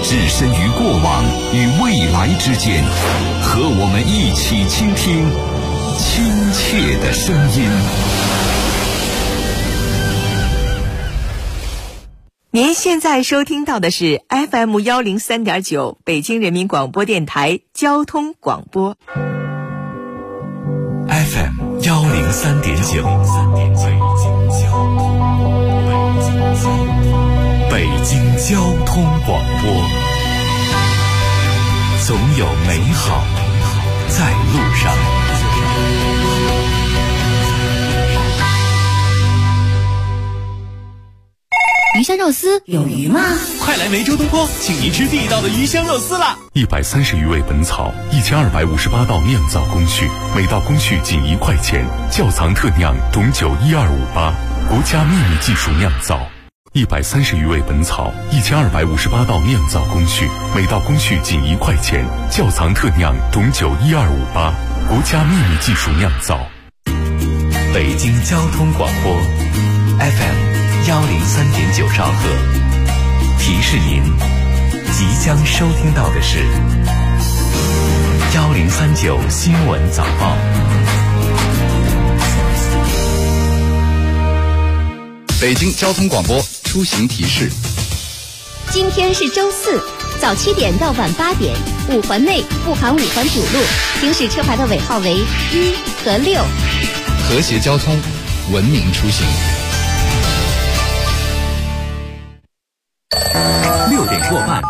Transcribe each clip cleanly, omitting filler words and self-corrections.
置身于过往与未来之间，和我们一起倾听亲切的声音。 您现在收听到的是 FM 103.9北京人民广播电台交通广播。 FM 103.9，北京交通广播，总有美好在路上。 鱼香肉丝有鱼吗？ 快来梅州东坡，请您吃地道的鱼香肉丝啦 ！130余味本草，1258道酿造工序，每道工序仅1块钱。窖藏特酿董酒12588，国家秘密技术酿造。130余味本草，1258道酿造工序，每道工序仅1块钱。窖藏特酿董酒12588，国家秘密技术酿造。 北京交通广播 FM103.9兆赫，提示您即将收听到的是1039新闻早报。 北京交通广播出行提示： 今天是周四，早7点到晚8点，5环内不含5环主路，行驶车牌的尾号为1和6。 和谐交通，文明出行。 6点过半，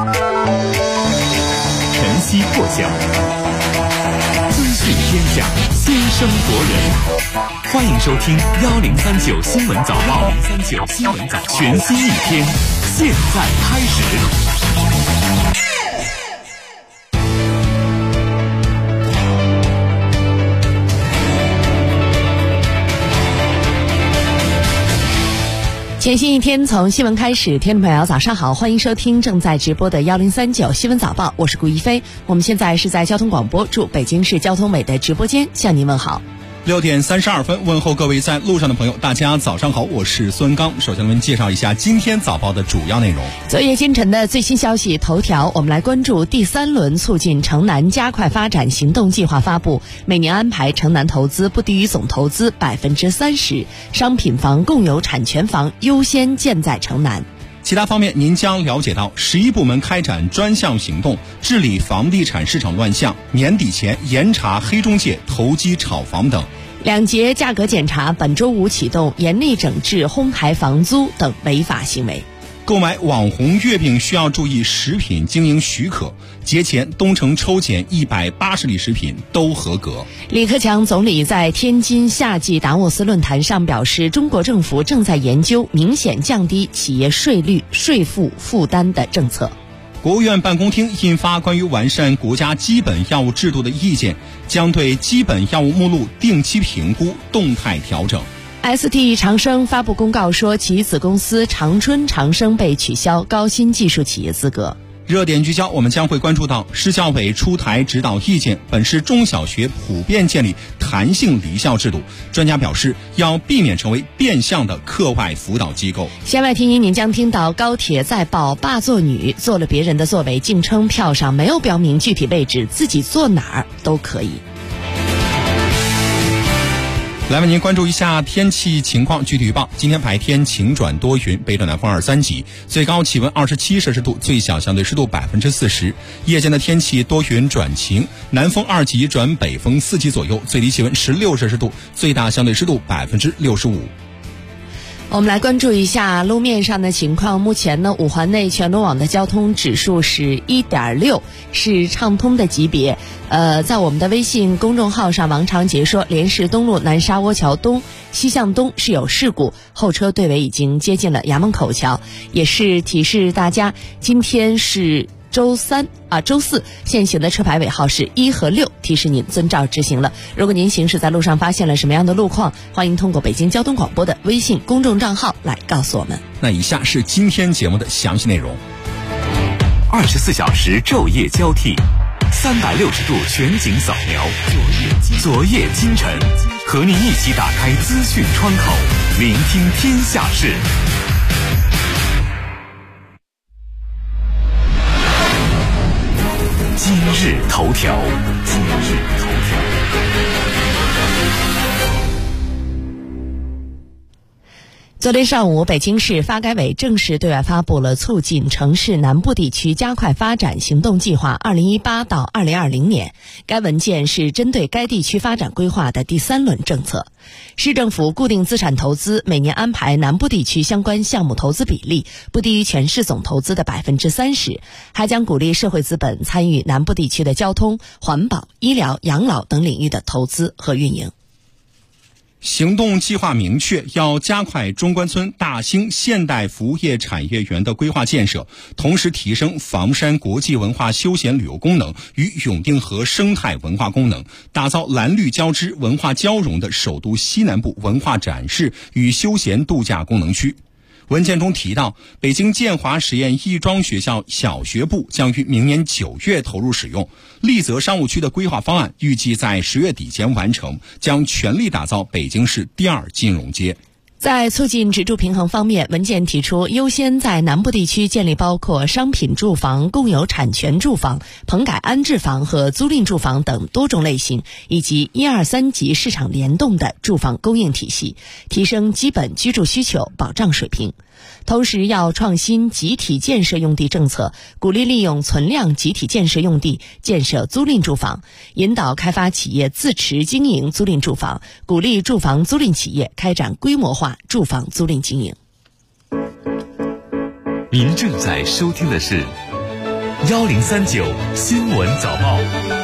晨曦破晓，资讯天下，先声夺人。欢迎收听1039新闻早报，1039新闻早报，全新一天，现在开始。 全新一天从新闻开始，听众朋友早上好，欢迎收听正在直播的1039新闻早报，我是顾一飞。我们现在是在交通广播驻北京市交通委的直播间向您问好。 6点32分，问候各位在路上的朋友，大家早上好，我是孙刚。首先我们介绍一下今天早报的主要内容。 昨夜今晨的最新消息头条，我们来关注第3轮促进城南加快发展行动计划发布，每年安排城南投资不低于总投资30%，商品房、共有产权房优先建在城南。 其他方面您将了解到11部门开展专项行动，治理房地产市场乱象，年底前严查黑中介投机炒房等。 2节价格检查本周5启动，严厉整治哄抬房租等违法行为。 购买网红月饼需要注意食品经营许可，节前东城抽检180例食品都合格。 李克强总理在天津夏季达沃斯论坛上表示，中国政府正在研究明显降低企业税率、税负负担的政策。 国务院办公厅印发关于完善国家基本药物制度的意见，将对基本药物目录定期评估，动态调整。 ST 长生发布公告说，其子公司长春长生被取消高新技术企业资格。 热点聚焦，我们将会关注到市教委出台指导意见，本市中小学普遍建立弹性离校制度。专家表示，要避免成为变相的课外辅导机构。 线外听音，您将听到高铁再报霸座女坐了别人的座位，竟称票上没有标明具体位置，自己坐哪儿都可以。 来为您关注一下天气情况，具体预报。今天白天晴转多云，北转南风2、3级，最高气温27摄氏度，最小相对湿度40%。夜间的天气多云转晴，南风2级转北风4级左右，最低气温16摄氏度，最大相对湿度65%。 我们来关注一下路面上的情况。目前呢，5环内全路网的交通指数是 1.6， 是畅通的级别。在我们的微信公众号上，王长杰说，莲市东路南沙窝桥东西向东是有事故，后车队尾已经接近了衙门口桥，也是提示大家，今天是周四限行的车牌尾号是1和6，提示您遵照执行了。如果您行驶在路上发现了什么样的路况，欢迎通过北京交通广播的微信公众账号来告诉我们。 那以下是今天节目的详细内容。 24小时昼夜交替，360度全景扫描，昨夜今晨，和您一起打开资讯窗口，聆听天下事。 今日头条。 昨天上午，北京市发改委正式对外发布了促进城市南部地区加快发展行动计划2018到2020年。该文件是针对该地区发展规划的第3轮政策。市政府固定资产投资每年安排南部地区相关项目投资比例不低于全市总投资的30%，还将鼓励社会资本参与南部地区的交通、环保、医疗、养老等领域的投资和运营。 行动计划明确，要加快中关村大兴现代服务业产业园的规划建设，同时提升房山国际文化休闲旅游功能与永定河生态文化功能，打造蓝绿交织、文化交融的首都西南部文化展示与休闲度假功能区。文件中提到，北京建华实验亦庄学校小学部将于明年9月投入使用。丽泽商务区的规划方案预计在10月底前完成，将全力打造北京市第2金融街。 在促进支出平衡方面，文件提出优先在南部地区建立包括商品住房、共有产权住房、棚改安置房和租赁住房等多种类型，以及1、2、3级市场联动的住房供应体系，提升基本居住需求保障水平。同时要创新集体建设用地政策，鼓励利用存量集体建设用地建设租赁住房，引导开发企业自持经营租赁住房，鼓励住房租赁企业开展规模化住房租赁经营。 您正在收听的是1039新闻早报。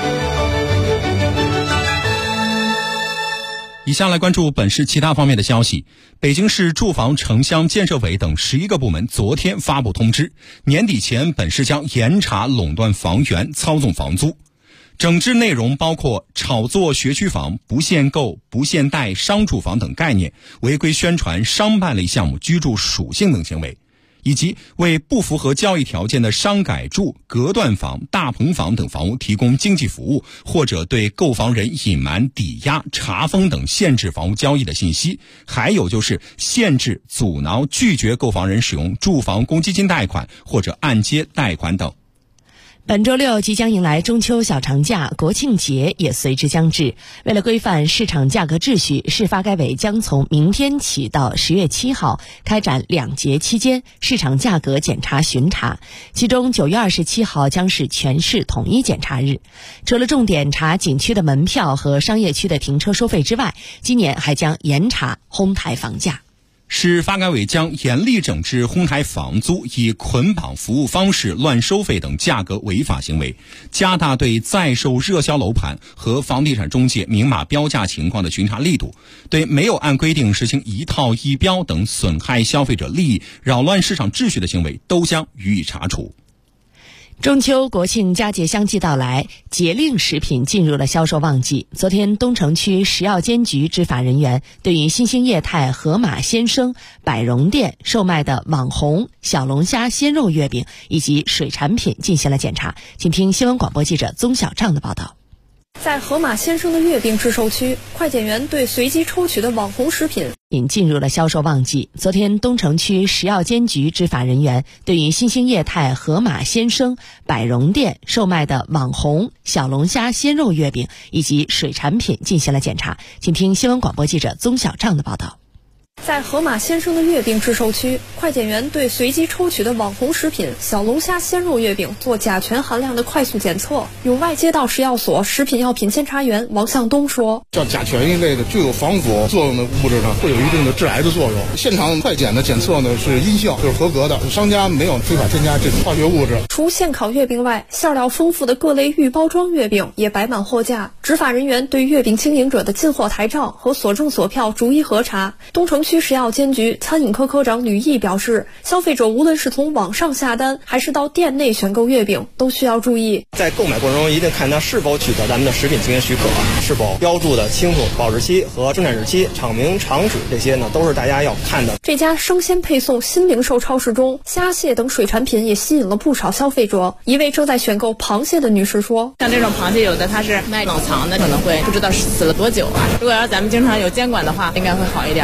以下来关注本市其他方面的消息。北京市住房城乡建设委等11个部门昨天发布通知，年底前本市将严查垄断房源、操纵房租。整治内容包括炒作学区房、不限购、不限贷、商住房等概念，违规宣传商办类项目居住属性等行为，以及为不符合交易条件的商改住、隔断房、大棚房等房屋提供经济服务，或者对购房人隐瞒、抵押、查封等限制房屋交易的信息。还有就是限制、阻挠、拒绝购房人使用住房公积金贷款或者按揭贷款等。 本周6即将迎来中秋小长假，国庆节也随之将至。为了规范市场价格秩序，市发改委将从明天起到10月7号开展2节期间市场价格检查巡查，其中9月27号将是全市统一检查日。除了重点查景区的门票和商业区的停车收费之外，今年还将严查哄抬房价。 市发改委将严厉整治哄抬房租、以捆绑服务方式乱收费等价格违法行为，加大对在售热销楼盘和房地产中介明码标价情况的巡查力度，对没有按规定实行一套一标等损害消费者利益、扰乱市场秩序的行为都将予以查处。 中秋、国庆佳节相继到来，节令食品进入了销售旺季。昨天，东城区食药监局执法人员对于新兴业态河马鲜生百荣店售卖的网红小龙虾鲜肉月饼以及水产品进行了检查。请听新闻广播记者宗小畅的报道。 在河马鲜生的月饼制售区，快检员对随机抽取的网红食品进入了销售旺季。昨天，东城区食药监局执法人员对于新兴业态河马鲜生百荣店售卖的网红小龙虾鲜肉月饼以及水产品进行了检查。请听新闻广播记者宗小畅的报道。 在河马鲜生的月饼制售区，快检员对随机抽取的网红食品小龙虾鲜肉月饼做甲醛含量的快速检测。永外街道食药所食品药品监察员王向东说： 像甲醛一类的具有防腐作用的物质呢，会有一定的致癌的作用。现场快检的检测呢是阴性，就是合格的，商家没有非法添加这种化学物质。 除现烤月饼外，馅料丰富的各类预包装月饼也摆满货架。执法人员对月饼经营者的进货台账和所证所票逐一核查。东城区食药监局餐饮科科长吕毅表示，消费者无论是从网上下单还是到店内选购月饼，都需要注意， 在购买过程中一定看它是否取得咱们的食品经营许可，是否标注的清楚保质期和生产日期、厂名厂址，这些呢都是大家要看的。 这家生鲜配送新零售超市中，虾蟹等水产品也吸引了不少消费者。一位正在选购螃蟹的女士说： 像这种螃蟹有的它是卖冷藏的，可能会不知道死了多久啊，如果要咱们经常有监管的话，应该会好一点。 东城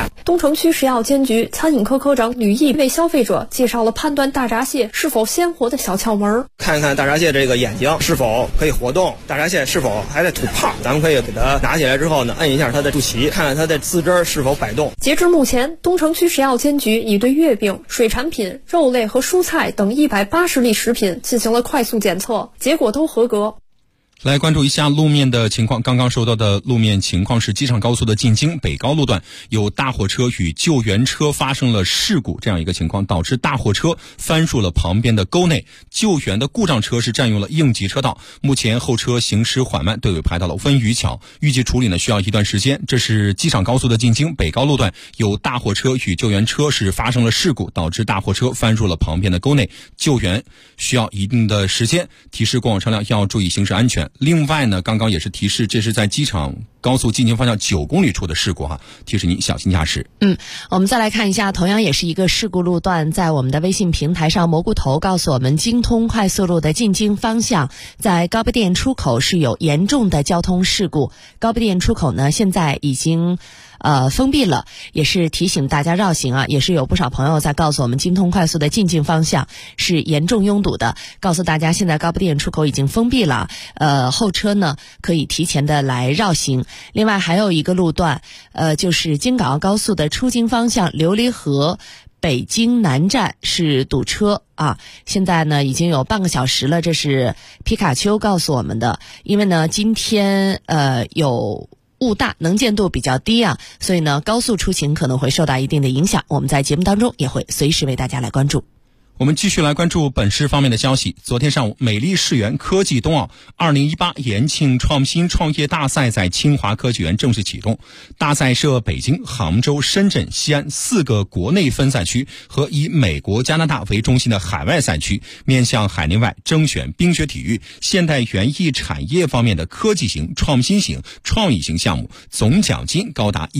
城区食药监局餐饮科科长吕毅为消费者介绍了判断大闸蟹是否鲜活的小窍门。 看一看大闸蟹这个眼睛是否可以活动，大闸蟹是否还在吐泡，咱们可以给它拿起来之后呢，摁一下它的肚脐，看看它的四肢是否摆动。 截至目前，东城区食药监局已对月饼、水产品、肉类和蔬菜等180例食品进行了快速检测，结果都合格。 来关注一下路面的情况。刚刚收到的路面情况是，机场高速的进京北高路段有大货车与救援车发生了事故，这样一个情况导致大货车翻入了旁边的沟内，救援的故障车是占用了应急车道，目前后车行驶缓慢，队尾排到了温榆桥，预计处理呢需要一段时间。这是机场高速的进京北高路段有大货车与救援车是发生了事故，导致大货车翻入了旁边的沟内，救援需要一定的时间，提示过往车辆要注意行驶安全。另外呢，刚刚也是提示，这是在机场高速进京方向9公里处的事故哈，提示您小心驾驶。 我们再来看一下，同样也是一个事故路段，在我们的微信平台上，蘑菇头告诉我们，京通快速路的进京方向，在高碑店出口是有严重的交通事故。高碑店出口呢，现在已经封闭了，也是提醒大家绕行啊，也是有不少朋友在告诉我们，京通快速的进京方向是严重拥堵的，告诉大家现在高碑店出口已经封闭了，后车呢可以提前的来绕行。另外还有一个路段，就是京港澳高速的出京方向琉璃河北京南站是堵车啊，现在呢已经有半个小时了，这是皮卡丘告诉我们的。因为呢今天有雾大，能见度比较低啊，所以呢高速出行可能会受到一定的影响，我们在节目当中也会随时为大家来关注。 我们继续来关注本市方面的消息。昨天上午，美丽世园科技冬奥2018延庆创新创业大赛在清华科技园正式启动。大赛设北京、杭州、深圳、西安4个国内分赛区和以美国、加拿大为中心的海外赛区，面向海内外征选冰雪体育、现代园艺产业方面的科技型、创新型、创意型项目，总奖金高达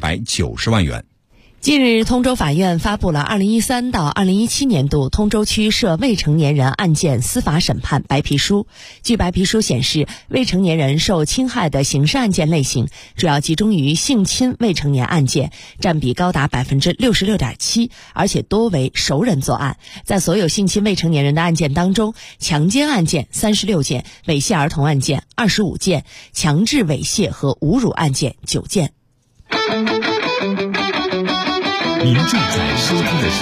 1290万元。 近日，通州法院发布了2013到2017年度通州区涉未成年人案件司法审判白皮书。据白皮书显示，未成年人受侵害的刑事案件类型主要集中于性侵未成年案件，占比高达 66.7%， 而且多为熟人作案。在所有性侵未成年人的案件当中，强奸案件36件，猥亵儿童案件25件，强制猥亵和侮辱案件9件。 您正在收听的是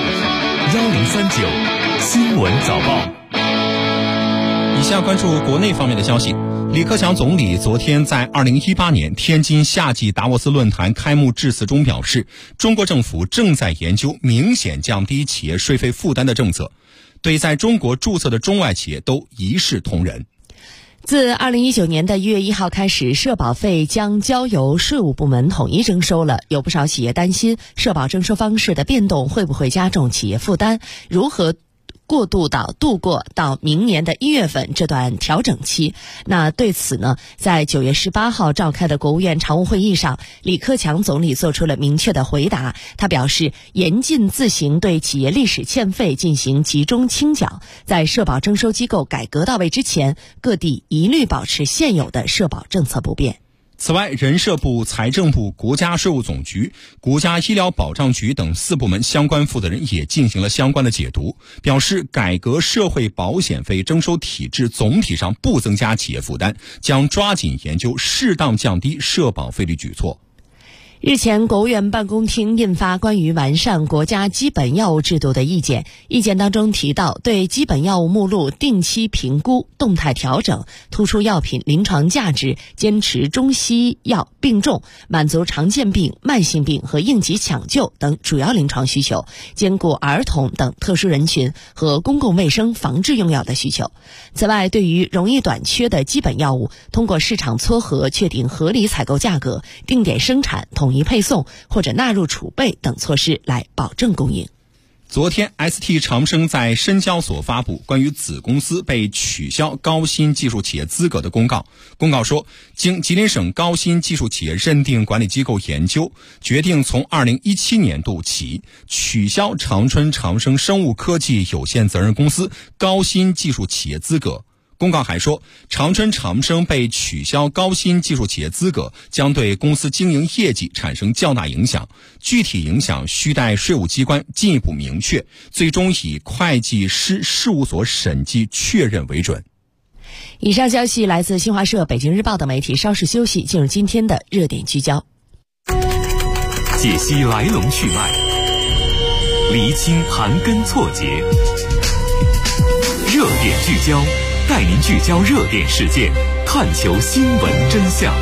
1039新闻早报。 以下关注国内方面的消息。李克强总理昨天在2018年天津夏季达沃斯论坛开幕致辞中表示，中国政府正在研究明显降低企业税费负担的政策，对在中国注册的中外企业都一视同仁。 自2019年的1月1号开始，社保费将交由税务部门统一征收了。有不少企业担心社保征收方式的变动会不会加重企业负担，如何度过到明年的1月份这段调整期。那对此呢，在9月18号召开的国务院常务会议上，李克强总理做出了明确的回答。他表示，严禁自行对企业历史欠费进行集中清缴，在社保征收机构改革到位之前，各地一律保持现有的社保政策不变。 此外，人社部、财政部、国家税务总局、国家医疗保障局等4部门相关负责人也进行了相关的解读，表示改革社会保险费征收体制总体上不增加企业负担，将抓紧研究适当降低社保费率举措。 日前，国务院办公厅印发关于完善国家基本药物制度的意见。意见当中提到，对基本药物目录定期评估、动态调整，突出药品临床价值，坚持中西药并重，满足常见病、慢性病和应急抢救等主要临床需求，兼顾儿童等特殊人群和公共卫生防治用药的需求。此外，对于容易短缺的基本药物，通过市场撮合确定合理采购价格，定点生产、统一配送或者纳入储备等措施来保证供应。 昨天 ST 长生在深交所发布关于子公司被取消高新技术企业资格的公告。公告说，经吉林省高新技术企业认定管理机构研究，决定从2017年度起取消长春长生生物科技有限责任公司高新技术企业资格。 公告还说，长春长生被取消高新技术企业资格，将对公司经营业绩产生较大影响，具体影响需待税务机关进一步明确，最终以会计师事务所审计确认为准。 以上消息来自新华社、北京日报等媒体。稍事休息，进入今天的热点聚焦， 解析来龙去脉，厘清盘根错节，热点聚焦，带您聚焦热点事件，探求新闻真相。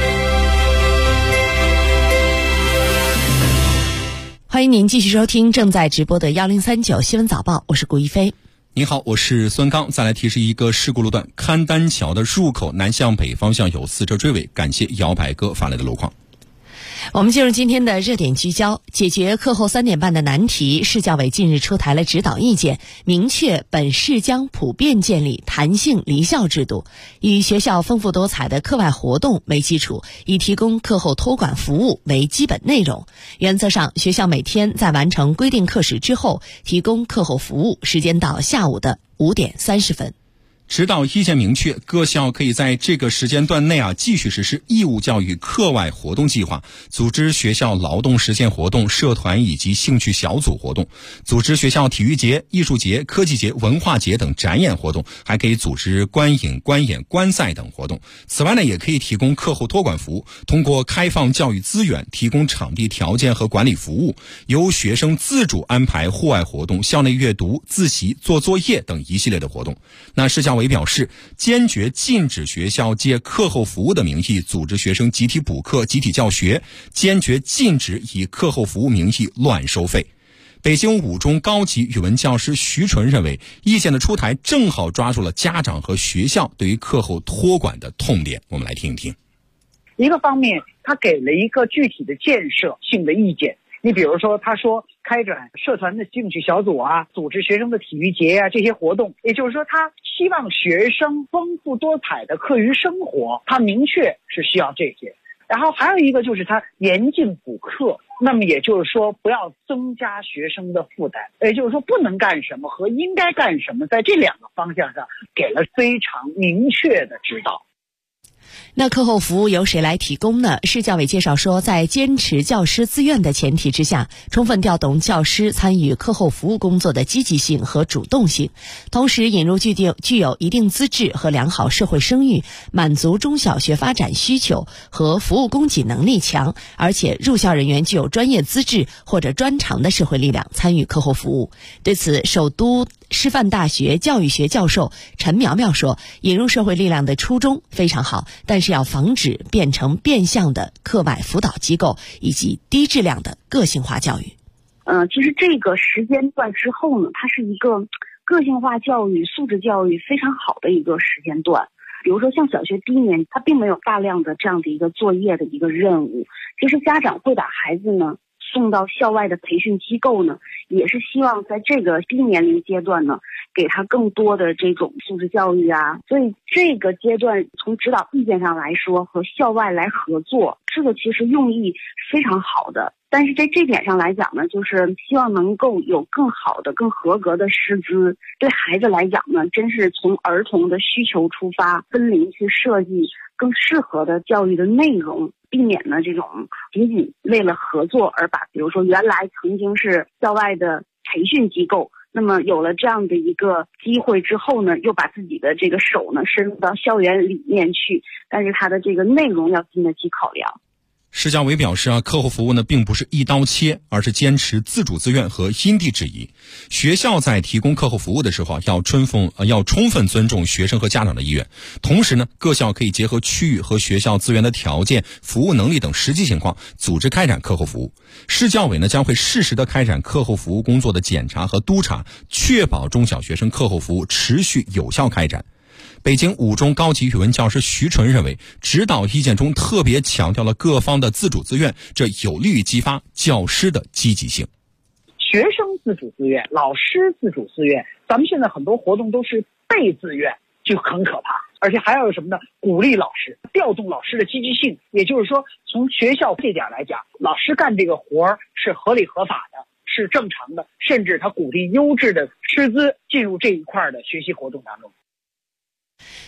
欢迎您继续收听正在直播的1039新闻早报，我是顾一飞。 您好，我是孙刚。再来提示一个事故路段，邯郸桥的入口南向北方向有4车追尾，感谢摇摆哥发来的路况。 我们进入今天的热点聚焦，解决课后3点半的难题。市教委近日出台了指导意见，明确本市将普遍建立弹性离校制度，以学校丰富多彩的课外活动为基础，以提供课后托管服务为基本内容。原则上，学校每天在完成规定课时之后，提供课后服务，时间到下午的5点30分。 指导意见明确，各校可以在这个时间段内继续实施义务教育课外活动计划，组织学校劳动实践活动、社团以及兴趣小组活动，组织学校体育节、艺术节、科技节、文化节等展演活动，还可以组织观影、观演、观赛等活动。此外呢，也可以提供课后托管服务，通过开放教育资源，提供场地条件和管理服务，由学生自主安排户外活动、校内阅读、自习、做作业等一系列的活动。那市教委表示，坚决禁止学校借课后服务的名义组织学生集体补课、集体教学，坚决禁止以课后服务名义乱收费。北京五中高级语文教师徐纯认为，意见的出台正好抓住了家长和学校对于课后托管的痛点。我们来听一听。 一个方面，他给了一个具体的建设性的意见。你比如说，他说开展社团的兴趣小组组织学生的体育节这些活动，也就是说他希望学生丰富多彩的课余生活，他明确是需要这些。然后还有一个就是他严禁补课，那么也就是说不要增加学生的负担，也就是说不能干什么和应该干什么，在这2个方向上给了非常明确的指导。 那课后服务由谁来提供呢？市教委介绍说，在坚持教师自愿的前提之下，充分调动教师参与课后服务工作的积极性和主动性，同时引入具有一定资质和良好社会声誉，满足中小学发展需求和服务供给能力强，而且入校人员具有专业资质或者专长的社会力量参与课后服务。对此，首都师范大学教育学教授陈苗苗说，引入社会力量的初衷非常好，但是要防止变成变相的课外辅导机构以及低质量的个性化教育。 其实这个时间段之后呢，它是一个个性化教育、素质教育非常好的一个时间段。比如说像小学低年，它并没有大量的这样的一个作业的一个任务，其实家长会把孩子呢送到校外的培训机构呢，也是希望在这个低年龄阶段呢，给他更多的这种素质教育所以这个阶段从指导意见上来说，和校外来合作，这个其实用意非常好的。但是在这点上来讲呢，就是希望能够有更好的、更合格的师资，对孩子来讲呢，真是从儿童的需求出发，分龄去设计更适合的教育的内容，避免呢这种仅仅为了合作而把比如说原来曾经是校外的培训机构，那么有了这样的一个机会之后呢，又把自己的这个手呢伸入到校园里面去，但是它的这个内容要经得起考量。 市教委表示课后服务呢并不是一刀切，而是坚持自主自愿和因地制宜。学校在提供课后服务的时候要充分尊重学生和家长的意愿。同时呢，各校可以结合区域和学校资源的条件、服务能力等实际情况，组织开展课后服务。市教委呢将会适时的开展课后服务工作的检查和督查，确保中小学生课后服务持续有效开展。北京五中高级语文教师徐纯认为，指导意见中特别强调了各方的自主自愿，这有利于激发教师的积极性。 学生自主自愿，老师自主自愿，咱们现在很多活动都是被自愿，就很可怕。而且还要有什么呢？鼓励老师，调动老师的积极性。也就是说，从学校这点来讲，老师干这个活是合理合法的，是正常的，甚至他鼓励优质的师资进入这一块的学习活动当中。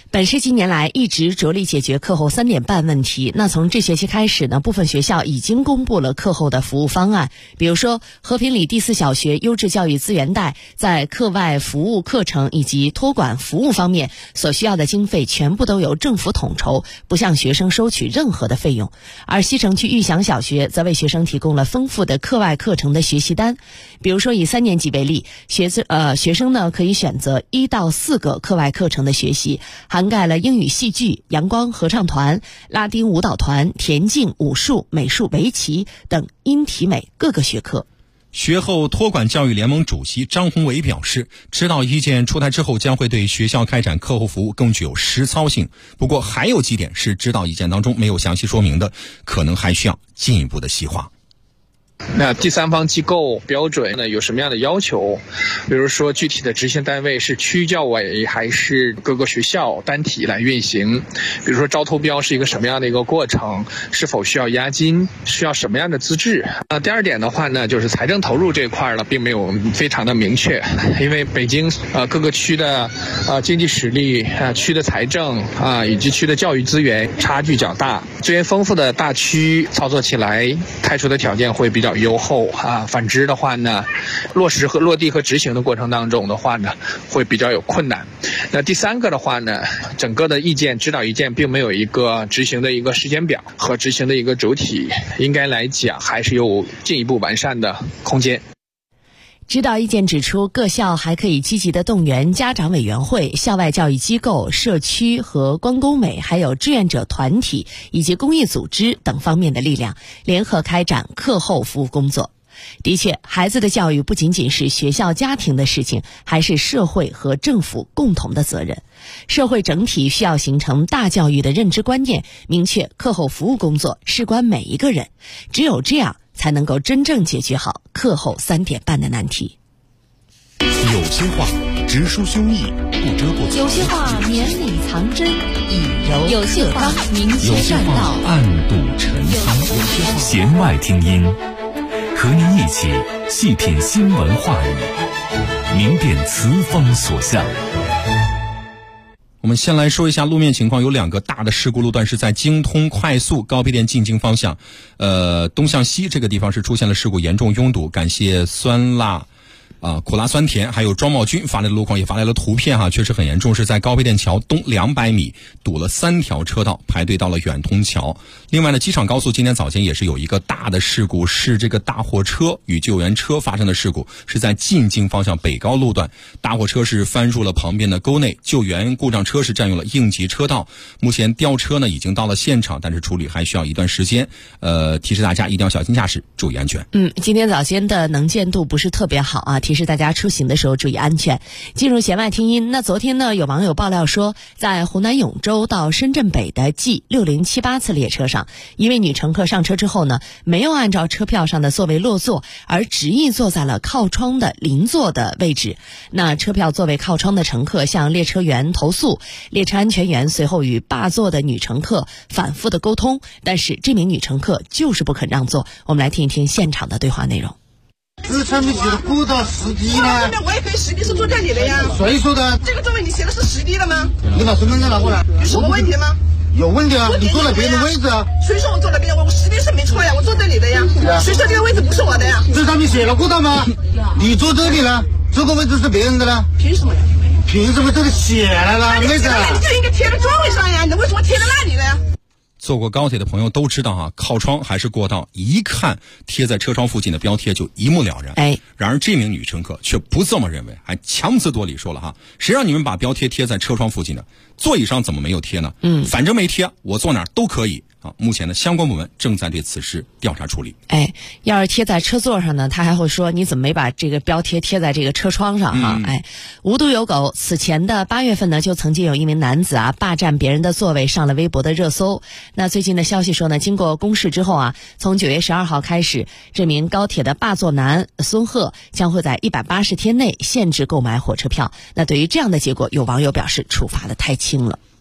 本市近年来一直着力解决课后3点半问题。那从这学期开始呢，部分学校已经公布了课后的服务方案。比如说，和平里第4小学优质教育资源带在课外服务课程以及托管服务方面所需要的经费全部都由政府统筹，不向学生收取任何的费用。而西城区玉祥小学则为学生提供了丰富的课外课程的学习单。比如说以3年级为例，学生呢可以选择1到4个课外课程的学习，涵盖了英语戏剧、阳光合唱团、拉丁舞蹈团、田径、武术、美术、围棋等音体美各个学科。 学后托管教育联盟主席张宏伟表示，指导意见出台之后将会对学校开展课后服务更具有实操性。不过还有几点是指导意见当中没有详细说明的，可能还需要进一步的细化。 那第三方机构标准呢有什么样的要求？比如说具体的执行单位是区教委还是各个学校单体来运行？比如说招投标是一个什么样的一个过程？是否需要押金？需要什么样的资质？第二点的话呢，就是财政投入这块呢并没有非常的明确，因为北京各个区的经济实力区的财政以及区的教育资源差距较大，资源丰富的大区操作起来开出的条件会比较优厚反之的话呢，落实和落地和执行的过程当中的话呢，会比较有困难。那第三个的话呢，整个的指导意见并没有一个执行的一个时间表和执行的一个主体，应该来讲还是有进一步完善的空间。 指导意见指出，各校还可以积极地动员家长委员会、校外教育机构、社区和关工委，还有志愿者团体以及公益组织等方面的力量，联合开展课后服务工作。的确，孩子的教育不仅仅是学校家庭的事情，还是社会和政府共同的责任。社会整体需要形成大教育的认知观念，明确课后服务工作事关每一个人，只有这样才能够真正解决好课后3点半的难题。 有些话直抒胸臆，不遮不藏； 有些话绵里藏针，以柔有些话明有些切栈道， 话暗度陈仓。弦外听音，和您一起细品新闻话语，明辨词风所向。 我们先来说一下路面情况，有2个大的事故路段是在京通快速高碑店进京方向，东向西这个地方是出现了事故，严重拥堵。感谢酸辣苦辣酸甜还有庄茂军发来的路况，也发来了图片确实很严重，是在高碑店桥东200米堵了3条车道，排队到了远通桥。另外呢，机场高速今天早间也是有一个大的事故，是这个大货车与救援车发生的事故，是在进京方向北高路段，大货车是翻入了旁边的沟内，救援故障车是占用了应急车道。目前吊车呢已经到了现场，但是处理还需要一段时间。提示大家一定要小心驾驶，注意安全。 今天早间的能见度不是特别好提示大家出行的时候注意安全。进入弦外听音，那昨天呢，有网友爆料说，在湖南永州到深圳北的 G6078次列车上，一位女乘客上车之后呢，没有按照车票上的座位落座，而执意坐在了靠窗的邻座的位置。那车票座位靠窗的乘客向列车员投诉，列车安全员随后与霸座的女乘客反复的沟通，但是这名女乘客就是不肯让座。我们来听一听现场的对话内容。 支撑不起的过道实地呢？ 我也可以实地是坐这里的呀。 谁说的？ 这个座位你写的是实地的吗？ 你把身份证拿过来。 有什么问题吗？ 有问题啊！你坐了别人的位置啊！ 谁说我坐了别人？我实地是没错呀，我坐这里的呀。谁说这个位置不是我的呀？ 这上面写了过道吗？你坐这里了，这个位置是别人的了。 凭什么呀？ 凭什么这里写了呢？ 那个你就应该贴在座位上呀，你为什么贴在那里呢？ 坐过高铁的朋友都知道靠窗还是过道，一看贴在车窗附近的标贴就一目了然。然而这名女乘客却不这么认为，还强词夺理说了谁让你们把标贴贴在车窗附近的？座椅上怎么没有贴呢？反正没贴，我坐哪儿都可以。目前呢，相关部门正在对此事调查处理。 要是贴在车座上呢，他还会说你怎么没把这个标贴贴在这个车窗上无独有偶，此前的8月份呢，就曾经有一名男子霸占别人的座位上了微博的热搜。那最近的消息说呢，经过公示之后从9月12号开始，这名高铁的霸座男孙鹤将会在180天内限制购买火车票。那对于这样的结果，有网友表示处罚的太轻了。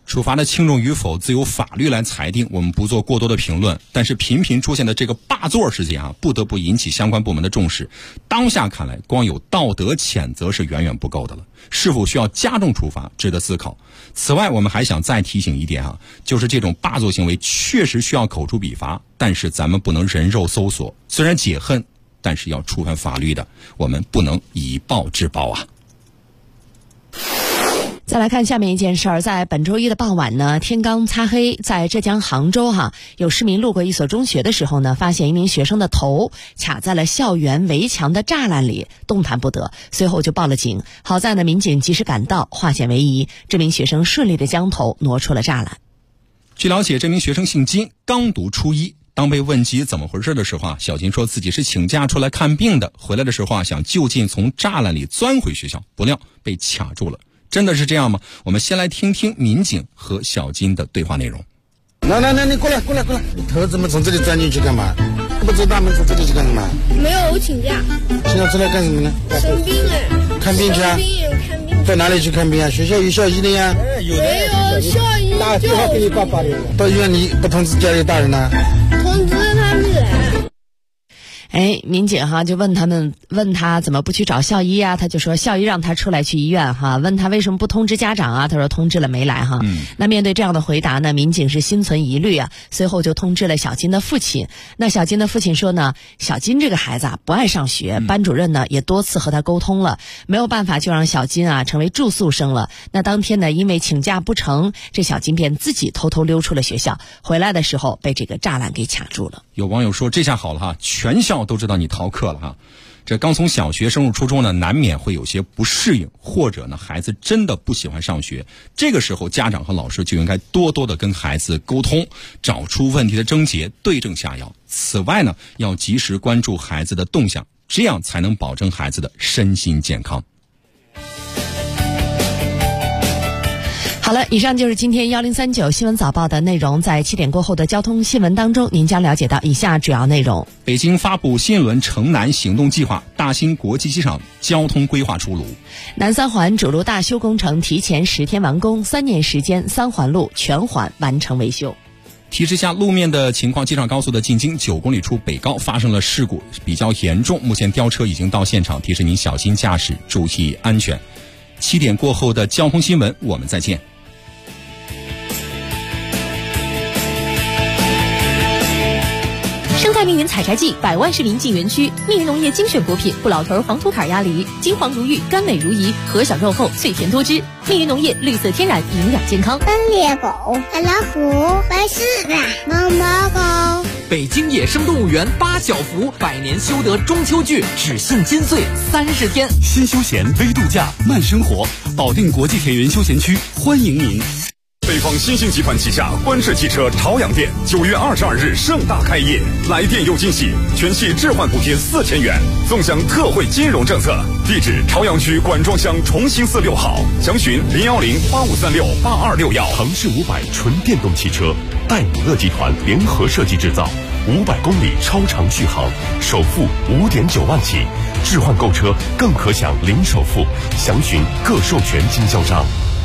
处罚的轻重与否自由法律来裁定，我们不做过多的评论。但是频频出现的这个霸座事件不得不引起相关部门的重视。当下看来，光有道德谴责是远远不够的了，是否需要加重处罚，值得思考。此外，我们还想再提醒一点就是这种霸座行为确实需要口诛笔伐，但是咱们不能人肉搜索，虽然解恨，但是要触犯法律的，我们不能以暴制暴啊。 再来看下面一件事儿，在本周一的傍晚呢，天刚擦黑，在浙江杭州有市民路过一所中学的时候呢，发现一名学生的头卡在了校园围墙的栅栏里，动弹不得，随后就报了警。好在呢，民警及时赶到，化险为夷，这名学生顺利的将头挪出了栅栏。 据了解，这名学生姓金，刚读初一。当被问及怎么回事的时候小金说自己是请假出来看病的，回来的时候想就近从栅栏里钻回学校，不料被卡住了。真的是这样吗？我们先来听听民警和小金的对话内容。 来，你过来，你头怎么从这里钻进去干嘛？不走大门从这里去干什么？ 没有，我请假。 请假出来干什么呢？ 生病看病去啊？ 看病。 到哪里去看病啊？学校有校医的呀。 没有校医。 最好给你爸爸的。到医院你不通知家里大人呢？ 通知他们来。 民警就问他怎么不去找校医他就说校医让他出来去医院问他为什么不通知家长他说通知了没来那面对这样的回答呢，民警是心存疑虑随后就通知了小金的父亲。那小金的父亲说呢，小金这个孩子不爱上学，班主任呢也多次和他沟通了，没有办法就让小金成为住宿生了。那当天呢，因为请假不成，这小金便自己偷偷溜出了学校，回来的时候被这个栅栏给卡住了。 有网友说这下好了全校都知道你逃课了这刚从小学升入初中呢，难免会有些不适应，或者呢孩子真的不喜欢上学，这个时候家长和老师就应该多多的跟孩子沟通，找出问题的症结，对症下药。此外呢，要及时关注孩子的动向，这样才能保证孩子的身心健康。 好了，以上就是今天1039新闻早报的内容。在7点过后的交通新闻当中，您将了解到以下主要内容： 北京发布新一轮城南行动计划，大兴国际机场交通规划出炉； 南三环主路大修工程提前10天完工，3年时间3环路全环完成维修。 提示下路面的情况，机场高速的进京9公里处北高发生了事故，比较严重，目前吊车已经到现场，提示您小心驾驶，注意安全。7点过后的交通新闻，我们再见。 生态密云采摘季，100万市民进园区。密云农业精选果品，不老头黄土坎鸭梨，金黄如玉，甘美如饴，核小肉厚，脆甜多汁。密云农业绿色天然，营养健康。 斑鬣狗、大老虎、白狮子、毛毛狗。 北京野生动物园8小福，100年修得中秋剧，只庆金岁30天。 新休闲微度假慢生活，保定国际田园休闲区欢迎您。 北方新兴集团旗下观致汽车朝阳店9月22日盛大开业，来电有惊喜，全系置换补贴4000元，纵享特惠金融政策。地址：朝阳区管庄乡重兴寺6号，详询01085368261。 腾势500纯电动汽车，戴姆勒集团联合设计制造，500公里超长续航，首付5.9万起，置换购车更可享零首付，详询各授权经销商。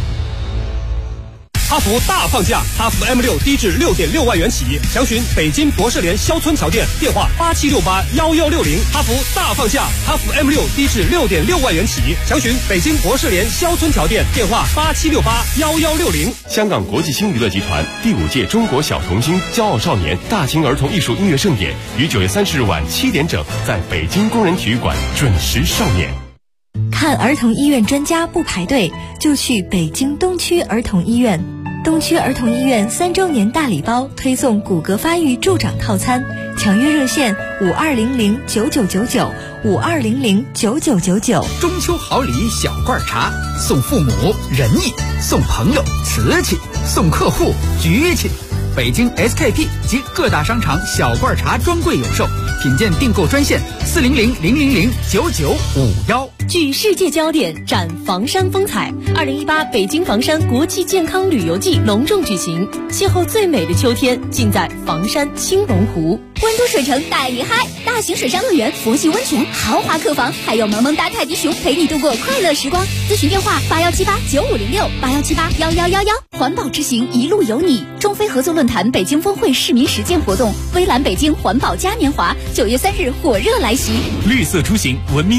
哈弗大放价，哈弗 M6 低至6.6万元起，详询北京博士联肖村桥店，电话87681160。哈弗大放价，哈弗 M6 低至6.6万元起，详询北京博士联肖村桥店，电话87681160。 香港国际星娱乐集团第5届中国小童星骄傲少年大型儿童艺术音乐盛典于9月30日晚7点整在北京工人体育馆准时上演。 看儿童医院专家不排队，就去北京东区儿童医院。东区儿童医院3周年大礼包推送骨骼发育助长套餐，抢约热线52009999，52009999。 中秋好礼小罐茶，送父母仁义，送朋友瓷器，送客户局气。北京 SKP 及各大商场小罐茶专柜有售，品鉴订购专线40000009951。 聚世界焦点，展房山风采。2018北京房山国际健康旅游季隆重举行，邂逅最美的秋天，尽在房山青龙湖。 温都水城带你嗨，大型水上乐园、佛系温泉、豪华客房，还有萌萌哒泰迪熊陪你度过快乐时光。咨询电话81789506，81781111。环保之行，一路有你。中非合作论坛北京峰会市民实践活动，微蓝北京环保嘉年华9月3日火热来袭。 绿色出行，文明